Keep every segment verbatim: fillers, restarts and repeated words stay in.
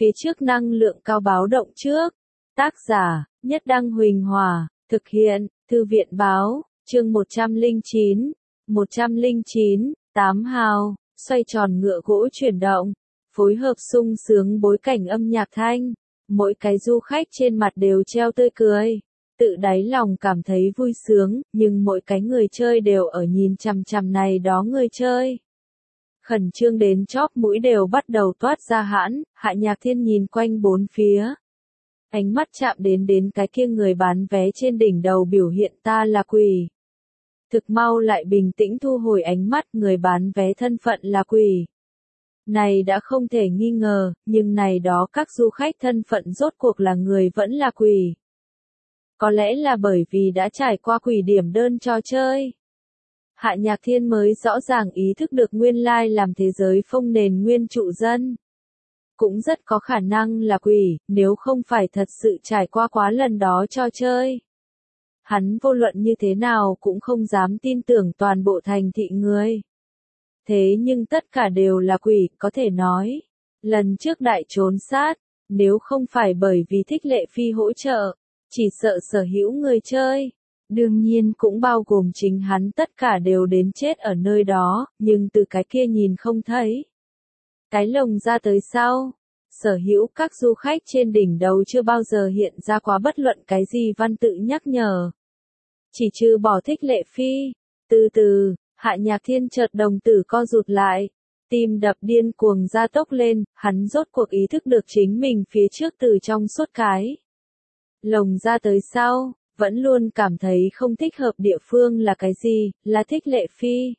Phía trước năng lượng cao báo động trước. Tác giả, Nhất Đăng Huỳnh Hòa, thực hiện, Thư viện Báo, chương một trăm lẻ chín, một trăm lẻ chín, tám hào, xoay tròn ngựa gỗ chuyển động, phối hợp sung sướng bối cảnh âm nhạc thanh, mỗi cái du khách trên mặt đều treo tươi cười, tự đáy lòng cảm thấy vui sướng, nhưng mỗi cái người chơi đều ở nhìn chằm chằm này đó người chơi. Khẩn trương đến chóp mũi đều bắt đầu toát ra hãn, Hạ Nhạc Thiên nhìn quanh bốn phía. Ánh mắt chạm đến đến cái kia người bán vé trên đỉnh đầu biểu hiện ta là quỷ. Thực mau lại bình tĩnh thu hồi ánh mắt, người bán vé thân phận là quỷ. Này đã không thể nghi ngờ, nhưng này đó các du khách thân phận rốt cuộc là người vẫn là quỷ. Có lẽ là bởi vì đã trải qua quỷ điểm đơn trò chơi. Hạ Nhạc Thiên mới rõ ràng ý thức được nguyên lai làm thế giới phong nền nguyên trụ dân. Cũng rất có khả năng là quỷ, nếu không phải thật sự trải qua quá lần đó trò chơi. Hắn vô luận như thế nào cũng không dám tin tưởng toàn bộ thành thị người. Thế nhưng tất cả đều là quỷ, có thể nói. Lần trước đại trốn sát, nếu không phải bởi vì Thích Lệ Phi hỗ trợ, chỉ sợ sở hữu người chơi. Đương nhiên cũng bao gồm chính hắn tất cả đều đến chết ở nơi đó, nhưng từ cái kia nhìn không thấy. Cái lồng ra tới sau, sở hữu các du khách trên đỉnh đầu chưa bao giờ hiện ra quá bất luận cái gì văn tự nhắc nhở. Chỉ trừ bỏ Thích Lệ Phi, từ từ, Hạ Nhạc Thiên chợt đồng tử co rụt lại, tim đập điên cuồng gia tốc lên, hắn rốt cuộc ý thức được chính mình phía trước từ trong suốt cái. Lồng ra tới sau, vẫn luôn cảm thấy không thích hợp địa phương là cái gì, là Thích Lệ Phi.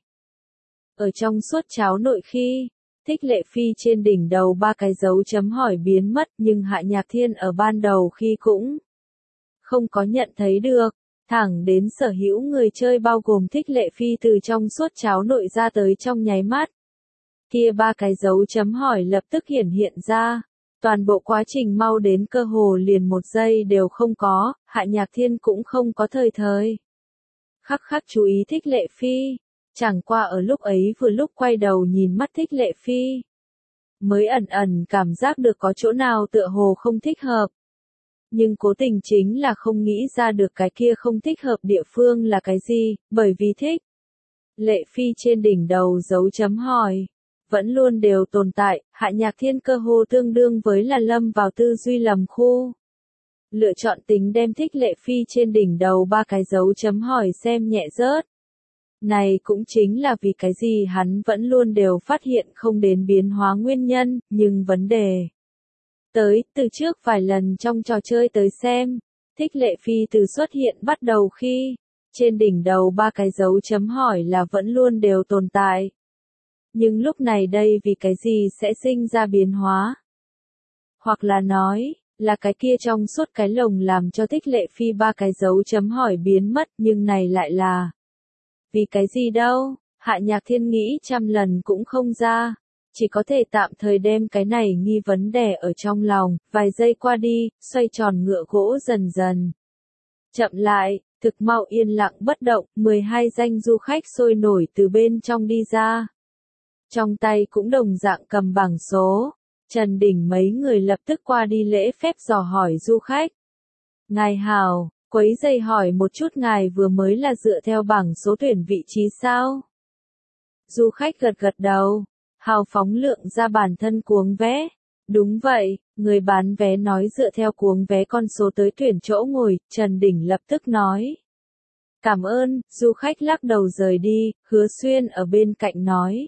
Ở trong suốt cháo nội khi, Thích Lệ Phi trên đỉnh đầu ba cái dấu chấm hỏi biến mất, nhưng Hạ Nhạc Thiên ở ban đầu khi cũng không có nhận thấy được, thẳng đến sở hữu người chơi bao gồm Thích Lệ Phi từ trong suốt cháo nội ra tới trong nháy mắt. Kia ba cái dấu chấm hỏi lập tức hiển hiện ra, toàn bộ quá trình mau đến cơ hồ liền một giây đều không có, Hạ Nhạc Thiên cũng không có thời thời. Khắc khắc chú ý Thích Lệ Phi. Chẳng qua ở lúc ấy vừa lúc quay đầu nhìn mắt Thích Lệ Phi, mới ẩn ẩn cảm giác được có chỗ nào tựa hồ không thích hợp. Nhưng cố tình chính là không nghĩ ra được cái kia không thích hợp địa phương là cái gì, bởi vì Thích Lệ Phi trên đỉnh đầu dấu chấm hỏi, vẫn luôn đều tồn tại, Hạ Nhạc Thiên cơ hồ tương đương với là lâm vào tư duy lầm khu. Lựa chọn tính đem Thích Lệ Phi trên đỉnh đầu ba cái dấu chấm hỏi xem nhẹ rớt. Này cũng chính là vì cái gì hắn vẫn luôn đều phát hiện không đến biến hóa nguyên nhân, nhưng vấn đề tới, từ trước vài lần trong trò chơi tới xem, Thích Lệ Phi từ xuất hiện bắt đầu khi, trên đỉnh đầu ba cái dấu chấm hỏi là vẫn luôn đều tồn tại. Nhưng lúc này đây vì cái gì sẽ sinh ra biến hóa? Hoặc là nói, là cái kia trong suốt cái lồng làm cho Thích Lệ Phi ba cái dấu chấm hỏi biến mất, nhưng này lại là vì cái gì đâu, Hạ Nhạc Thiên nghĩ trăm lần cũng không ra, chỉ có thể tạm thời đem cái này nghi vấn đè ở trong lòng, vài giây qua đi, xoay tròn ngựa gỗ dần dần. Chậm lại, thực mau yên lặng bất động, mười hai danh du khách sôi nổi từ bên trong đi ra. Trong tay cũng đồng dạng cầm bảng số, Trần Đình mấy người lập tức qua đi lễ phép dò hỏi du khách. Ngài hào. Quấy giày hỏi một chút ngài vừa mới là dựa theo bảng số tuyển vị trí sao? Du khách gật gật đầu, hào phóng lượng ra bản thân cuống vé. Đúng vậy, người bán vé nói dựa theo cuống vé con số tới tuyển chỗ ngồi, Trần Đình lập tức nói. Cảm ơn, du khách lắc đầu rời đi, Hứa Xuyên ở bên cạnh nói.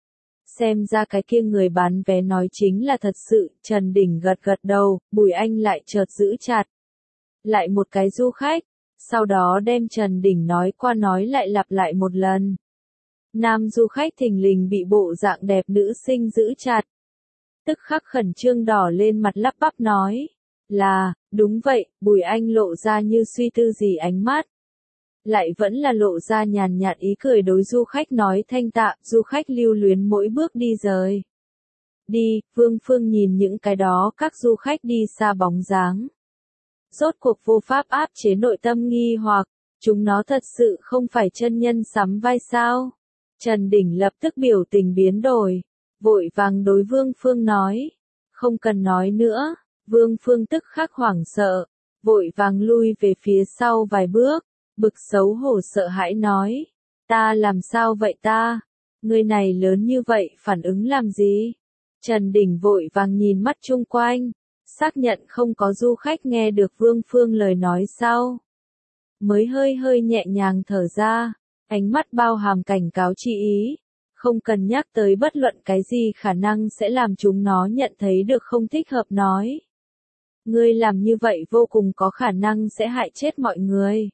Xem ra cái kia người bán vé nói chính là thật sự, Trần Đình gật gật đầu, Bùi Anh lại chợt giữ chặt. Lại một cái du khách, sau đó đem Trần Đình nói qua nói lại lặp lại một lần. Nam du khách thình lình bị bộ dạng đẹp nữ sinh giữ chặt. Tức khắc khẩn trương đỏ lên mặt lắp bắp nói. Là, đúng vậy, Bùi Anh lộ ra như suy tư gì ánh mắt. Lại vẫn là lộ ra nhàn nhạt ý cười đối du khách nói thanh tạ, du khách lưu luyến mỗi bước đi rời. Đi, Vương Phương nhìn những cái đó các du khách đi xa bóng dáng. Rốt cuộc vô pháp áp chế nội tâm nghi hoặc, chúng nó thật sự không phải chân nhân sắm vai sao? Trần Đình lập tức biểu tình biến đổi, vội vàng đối Vương Phương nói, Không cần nói nữa, Vương Phương tức khắc hoảng sợ, vội vàng lui về phía sau vài bước, bực xấu hổ sợ hãi nói, ta làm sao vậy ta, người này lớn như vậy phản ứng làm gì? Trần Đình vội vàng nhìn mắt chung quanh, xác nhận không có du khách nghe được Vương Phương lời nói sau. Mới hơi hơi nhẹ nhàng thở ra, ánh mắt bao hàm cảnh cáo chi ý, không cần nhắc tới bất luận cái gì khả năng sẽ làm chúng nó nhận thấy được không thích hợp nói. Ngươi làm như vậy vô cùng có khả năng sẽ hại chết mọi người.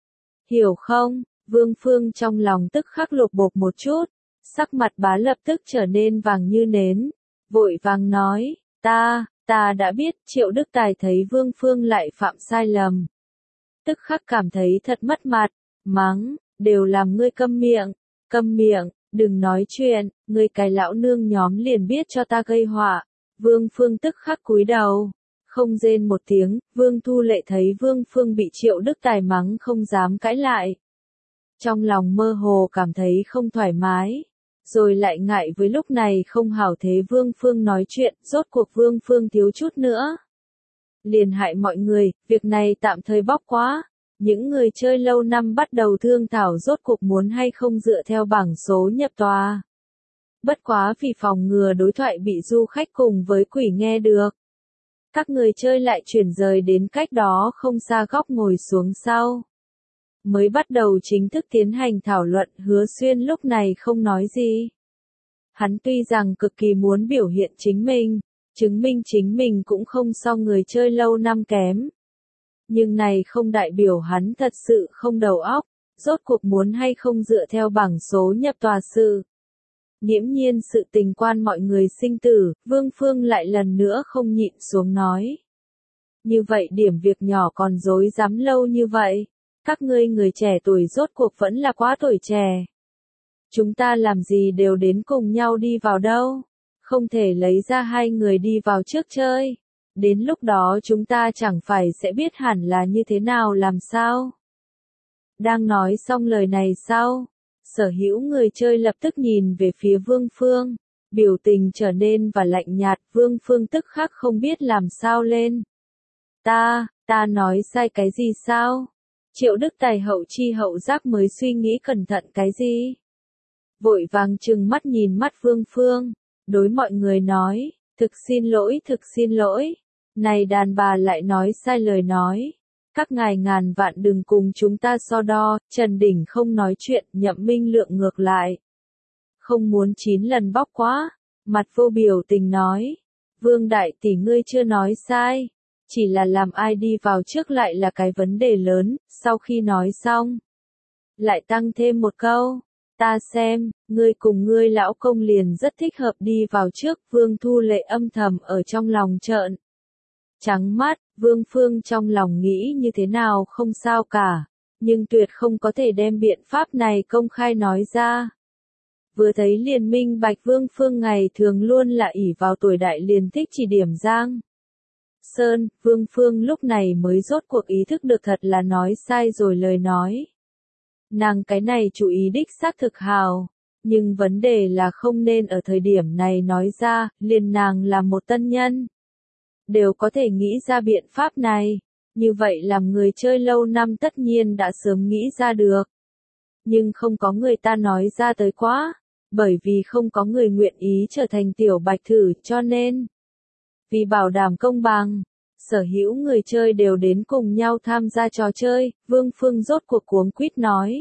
Hiểu không? Vương Phương trong lòng tức khắc lột bột một chút, sắc mặt bá lập tức trở nên vàng như nến, vội vàng nói, ta, ta đã biết. Triệu Đức Tài thấy Vương Phương lại phạm sai lầm, tức khắc cảm thấy thật mất mặt, mắng, đều làm ngươi câm miệng, câm miệng, đừng nói chuyện, ngươi cái lão nương nhóm liền biết cho ta gây họa. Vương Phương tức khắc cúi đầu, không rên một tiếng. Vương Thu Lệ thấy Vương Phương bị Triệu Đức Tài mắng không dám cãi lại. Trong lòng mơ hồ cảm thấy không thoải mái, rồi lại ngại với lúc này không hảo thế Vương Phương nói chuyện, rốt cuộc Vương Phương thiếu chút nữa liền hại mọi người, việc này tạm thời bóc quá. Những người chơi lâu năm bắt đầu thương thảo rốt cuộc muốn hay không dựa theo bảng số nhập tòa. Bất quá vì phòng ngừa đối thoại bị du khách cùng với quỷ nghe được, các người chơi lại chuyển rời đến cách đó không xa góc ngồi xuống sau. Mới bắt đầu chính thức tiến hành thảo luận. Hứa Xuyên lúc này không nói gì. Hắn tuy rằng cực kỳ muốn biểu hiện chính mình, chứng minh chính mình cũng không so người chơi lâu năm kém. Nhưng này không đại biểu hắn thật sự không đầu óc, rốt cuộc muốn hay không dựa theo bảng số nhập tòa sự. Nghiễm nhiên sự tình quan mọi người sinh tử, Vương Phương lại lần nữa không nhịn xuống nói. Như vậy điểm việc nhỏ còn dối dám lâu như vậy, các ngươi người trẻ tuổi rốt cuộc vẫn là quá tuổi trẻ. Chúng ta làm gì đều đến cùng nhau đi vào đâu, không thể lấy ra hai người đi vào trước chơi. Đến lúc đó chúng ta chẳng phải sẽ biết hẳn là như thế nào làm sao. Đang nói xong lời này sau, sở hữu người chơi lập tức nhìn về phía Vương Phương, biểu tình trở nên và lạnh nhạt. Vương Phương tức khắc không biết làm sao lên. Ta, ta nói sai cái gì sao? Triệu Đức Tài hậu chi hậu giác mới suy nghĩ cẩn thận cái gì? Vội vàng trừng mắt nhìn mắt Vương Phương, đối mọi người nói, thực xin lỗi, thực xin lỗi. Này đàn bà lại nói sai lời nói. Các ngài ngàn vạn đừng cùng chúng ta so đo. Trần Đình không nói chuyện, Nhậm Minh Lượng ngược lại. Không muốn chín lần bóc quá. Mặt vô biểu tình nói. Vương đại tỷ ngươi chưa nói sai. Chỉ là làm ai đi vào trước lại là cái vấn đề lớn. Sau khi nói xong, lại tăng thêm một câu. Ta xem, ngươi cùng ngươi lão công liền rất thích hợp đi vào trước. Vương Thu Lệ âm thầm ở trong lòng trợn trắng mắt. Vương Phương trong lòng nghĩ như thế nào không sao cả, nhưng tuyệt không có thể đem biện pháp này công khai nói ra. Vừa thấy liền minh bạch Vương Phương ngày thường luôn là ỷ vào tuổi đại liền thích chỉ điểm Giang Sơn. Vương Phương lúc này mới rốt cuộc ý thức được thật là nói sai rồi lời nói. Nàng cái này chú ý đích xác thực hào, nhưng vấn đề là không nên ở thời điểm này nói ra. Liền nàng là một tân nhân, đều có thể nghĩ ra biện pháp này, như vậy làm người chơi lâu năm tất nhiên đã sớm nghĩ ra được. Nhưng không có người ta nói ra tới quá, bởi vì không có người nguyện ý trở thành tiểu bạch thử, cho nên vì bảo đảm công bằng, sở hữu người chơi đều đến cùng nhau tham gia trò chơi. Vương Phương rốt cuộc cuống quýt nói,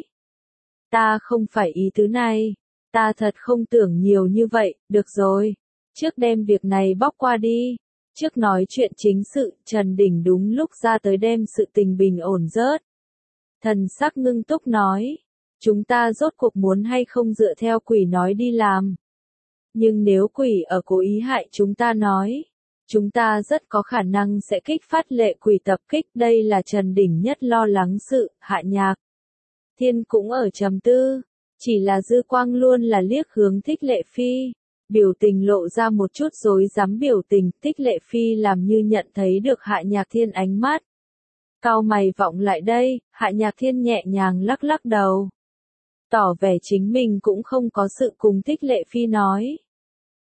ta không phải ý tứ này, ta thật không tưởng nhiều như vậy. Được rồi, trước đem việc này bóc qua đi. Trước nói chuyện chính sự, Trần Đình đúng lúc ra tới đem sự tình bình ổn rớt. Thần sắc ngưng túc nói, chúng ta rốt cuộc muốn hay không dựa theo quỷ nói đi làm. Nhưng nếu quỷ ở cố ý hại chúng ta nói, chúng ta rất có khả năng sẽ kích phát lệ quỷ tập kích. Đây là Trần Đình nhất lo lắng sự. Hạ Nhạc Thiên cũng ở trầm tư, chỉ là dư quang luôn là liếc hướng Thích Lệ Phi. Biểu tình lộ ra một chút rối rắm biểu tình. Thích Lệ Phi làm như nhận thấy được Hạ Nhạc Thiên ánh mắt, cau mày vọng lại đây. Hạ Nhạc Thiên nhẹ nhàng lắc lắc đầu, tỏ vẻ chính mình cũng không có sự cùng Thích Lệ Phi nói.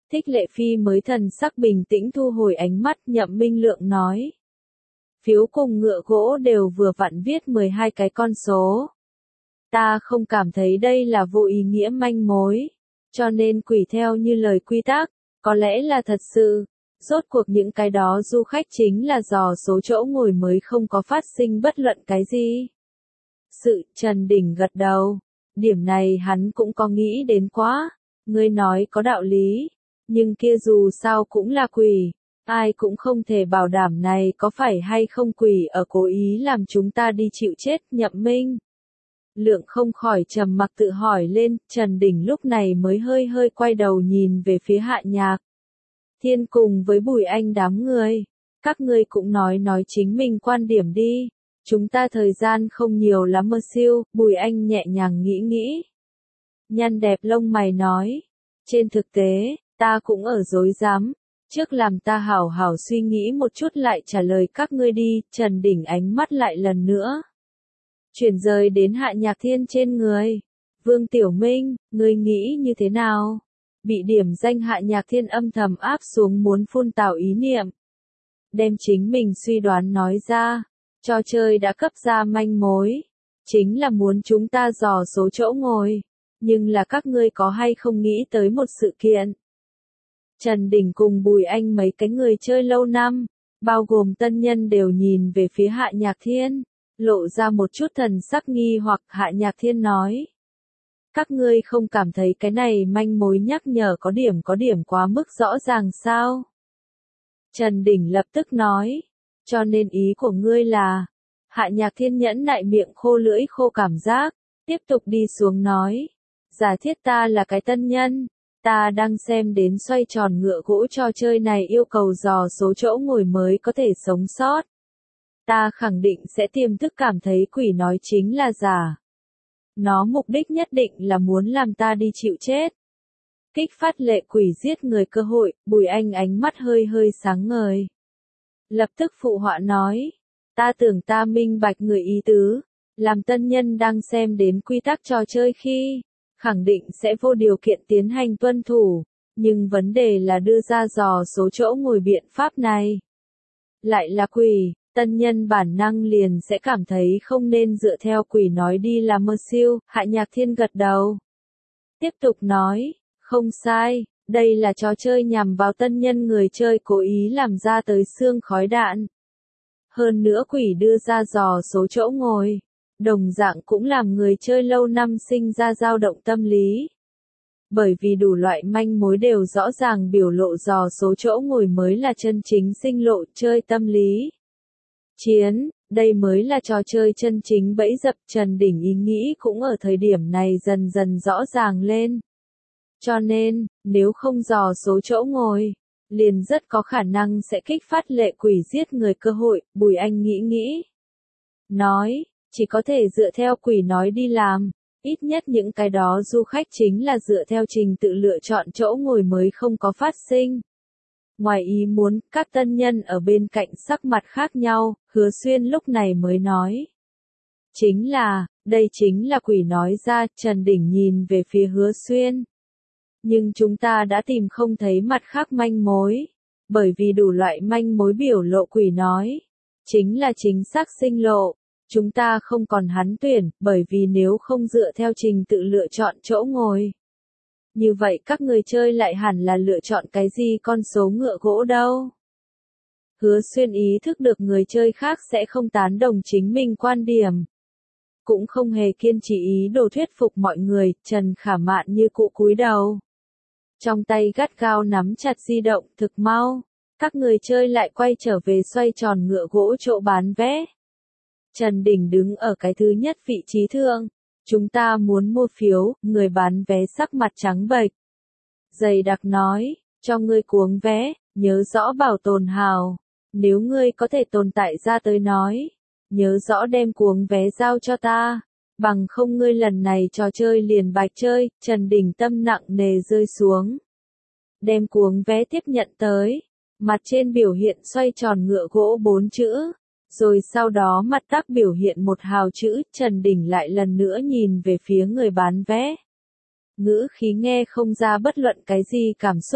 Thích Lệ Phi mới thần sắc bình tĩnh thu hồi ánh mắt. Nhậm Minh Lượng nói. Phiếu cùng ngựa gỗ đều vừa vặn viết mười hai cái con số. Ta không cảm thấy đây là vô ý nghĩa manh mối, cho nên quỷ theo như lời quy tắc, có lẽ là thật sự. Rốt cuộc những cái đó du khách chính là dò số chỗ ngồi mới không có phát sinh bất luận cái gì. Sự Trần Đình gật đầu, điểm này hắn cũng có nghĩ đến quá, ngươi nói có đạo lý, nhưng kia dù sao cũng là quỷ, ai cũng không thể bảo đảm này có phải hay không quỷ ở cố ý làm chúng ta đi chịu chết. Nhậm Minh Lượng không khỏi trầm mặc tự hỏi lên. Trần Đình lúc này mới hơi hơi quay đầu nhìn về phía Hạ Nhạc Thiên cùng với Bùi Anh đám người. Các ngươi cũng nói nói chính mình quan điểm đi. Chúng ta thời gian không nhiều lắm mơ siêu. Bùi Anh nhẹ nhàng nghĩ nghĩ. Nhăn đẹp lông mày nói. Trên thực tế, ta cũng ở dối dám. Trước làm ta hảo hảo suy nghĩ một chút lại trả lời các ngươi đi. Trần Đình ánh mắt lại lần nữa chuyển rời đến Hạ Nhạc Thiên trên người. Vương Tiểu Minh, ngươi nghĩ như thế nào? Bị điểm danh Hạ Nhạc Thiên âm thầm áp xuống muốn phun tào ý niệm. Đem chính mình suy đoán nói ra. Trò chơi đã cấp ra manh mối. Chính là muốn chúng ta dò số chỗ ngồi. Nhưng là các ngươi có hay không nghĩ tới một sự kiện? Trần Đình cùng Bùi Anh mấy cái người chơi lâu năm, bao gồm tân nhân đều nhìn về phía Hạ Nhạc Thiên, lộ ra một chút thần sắc nghi hoặc. Hạ Nhạc Thiên nói. Các ngươi không cảm thấy cái này manh mối nhắc nhở có điểm có điểm quá mức rõ ràng sao? Trần Đình lập tức nói. Cho nên ý của ngươi là. Hạ Nhạc Thiên nhẫn nại miệng khô lưỡi khô cảm giác, tiếp tục đi xuống nói. Giả thiết ta là cái tân nhân. Ta đang xem đến xoay tròn ngựa gỗ trò chơi này yêu cầu dò số chỗ ngồi mới có thể sống sót. Ta khẳng định sẽ tiềm thức cảm thấy quỷ nói chính là giả. Nó mục đích nhất định là muốn làm ta đi chịu chết. Kích phát lệ quỷ giết người cơ hội. Bùi Anh ánh mắt hơi hơi sáng ngời. Lập tức phụ họa nói. Ta tưởng ta minh bạch người ý tứ. Làm tân nhân đang xem đến quy tắc trò chơi khi khẳng định sẽ vô điều kiện tiến hành tuân thủ, nhưng vấn đề là đưa ra dò số chỗ ngồi biện pháp này. Lại là quỷ, tân nhân bản năng liền sẽ cảm thấy không nên dựa theo quỷ nói đi làm mơ siêu. Hạ Nhạc Thiên gật đầu. Tiếp tục nói, không sai, đây là trò chơi nhằm vào tân nhân người chơi cố ý làm ra tới xương khói đạn. Hơn nữa quỷ đưa ra dò số chỗ ngồi. Đồng dạng cũng làm người chơi lâu năm sinh ra dao động tâm lý. Bởi vì đủ loại manh mối đều rõ ràng biểu lộ dò số chỗ ngồi mới là chân chính sinh lộ chơi tâm lý. Chiến, đây mới là trò chơi chân chính bẫy dập. Trần Đình ý nghĩ cũng ở thời điểm này dần dần rõ ràng lên. Cho nên, nếu không dò số chỗ ngồi, liền rất có khả năng sẽ kích phát lệ quỷ giết người cơ hội. Bùi Anh nghĩ nghĩ. Nói. Chỉ có thể dựa theo quỷ nói đi làm, ít nhất những cái đó du khách chính là dựa theo trình tự lựa chọn chỗ ngồi mới không có phát sinh. Ngoài ý muốn, các tân nhân ở bên cạnh sắc mặt khác nhau, Hứa Xuyên lúc này mới nói. Chính là, đây chính là quỷ nói ra. Trần Đình nhìn về phía Hứa Xuyên. Nhưng chúng ta đã tìm không thấy mặt khác manh mối, bởi vì đủ loại manh mối biểu lộ quỷ nói, chính là chính xác sinh lộ. Chúng ta không còn hắn tuyển, bởi vì nếu không dựa theo trình tự lựa chọn chỗ ngồi. Như vậy các người chơi lại hẳn là lựa chọn cái gì con số ngựa gỗ đâu? Hứa Xuyên ý thức được người chơi khác sẽ không tán đồng chính mình quan điểm. Cũng không hề kiên trì ý đồ thuyết phục mọi người. Trần Khả Mạn như cụ cúi đầu. Trong tay gắt gao nắm chặt di động. Thực mau, các người chơi lại quay trở về xoay tròn ngựa gỗ chỗ bán vé. Trần Đình đứng ở cái thứ nhất vị trí thượng. Chúng ta muốn mua phiếu. Người bán vé sắc mặt trắng bệch. Dày đặc nói, cho ngươi cuống vé, nhớ rõ bảo tồn hào. Nếu ngươi có thể tồn tại ra tới nói, nhớ rõ đem cuống vé giao cho ta. Bằng không ngươi lần này trò chơi liền bạch chơi. Trần Đình tâm nặng nề rơi xuống. Đem cuống vé tiếp nhận tới. Mặt trên biểu hiện xoay tròn ngựa gỗ bốn chữ. Rồi sau đó mặt tắc biểu hiện một hào chữ. Trần Đình lại lần nữa nhìn về phía người bán vé. Ngữ khí nghe không ra bất luận cái gì cảm xúc.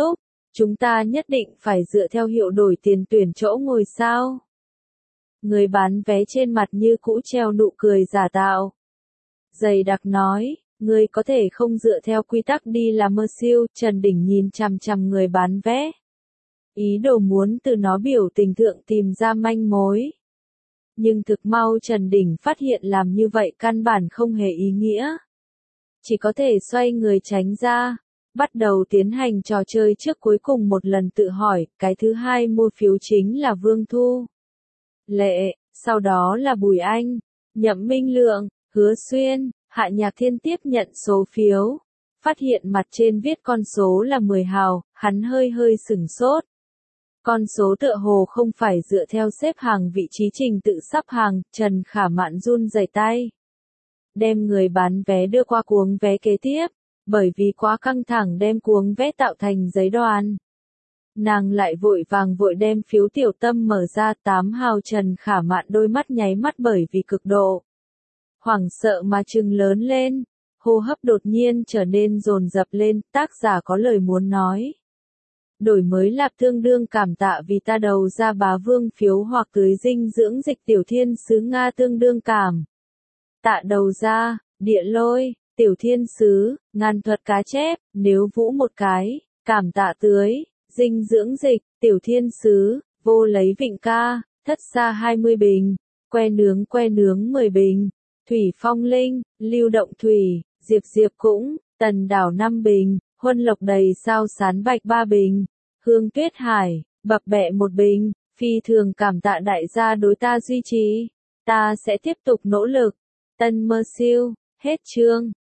Chúng ta nhất định phải dựa theo hiệu đổi tiền tuyển chỗ ngồi sao? Người bán vé trên mặt như cũ treo nụ cười giả tạo. Dày đặc nói, ngươi có thể không dựa theo quy tắc đi làm mơ siêu, Trần Đỉnh nhìn chằm chằm người bán vé. Ý đồ muốn từ nó biểu tình thượng tìm ra manh mối. Nhưng thực mau Trần Đỉnh phát hiện làm như vậy căn bản không hề ý nghĩa. Chỉ có thể xoay người tránh ra, bắt đầu tiến hành trò chơi trước cuối cùng một lần tự hỏi, cái thứ hai mua phiếu chính là Vương Thu Lệ, sau đó là Bùi Anh, Nhậm Minh Lượng, Hứa Xuyên, Hạ Nhạc Thiên tiếp nhận số phiếu. Phát hiện mặt trên viết con số là mười hào, hắn hơi hơi sửng sốt. Con số tựa hồ không phải dựa theo xếp hàng vị trí trình tự sắp hàng, Trần Khả Mạn run rẩy tay. Đem người bán vé đưa qua cuống vé kế tiếp, bởi vì quá căng thẳng đem cuống vé tạo thành giấy đoàn. Nàng lại vội vàng vội đem phiếu tiểu tâm mở ra, tám hào Trần Khả Mạn đôi mắt nháy mắt bởi vì cực độ hoảng sợ mà trừng lớn lên, hô hấp đột nhiên trở nên dồn dập lên, tác giả có lời muốn nói. Đổi mới lạp tương đương cảm tạ vì ta đầu ra bá vương phiếu hoặc tưới dinh dưỡng dịch tiểu thiên sứ Nga tương đương cảm. Tạ đầu ra, địa lôi, tiểu thiên sứ, ngàn thuật cá chép, nếu vũ một cái, cảm tạ tưới, dinh dưỡng dịch, tiểu thiên sứ, vô lấy vịnh ca, thất xa hai mươi bình, que nướng que nướng mười bình, thủy phong linh, lưu động thủy, diệp diệp cũng, tần đảo năm bình, huân lộc đầy sao sán bạch ba bình, hương tuyết hải, bập bẹ một bình, phi thường cảm tạ đại gia đối ta duy trì, ta sẽ tiếp tục nỗ lực, tân mơ siêu, hết chương.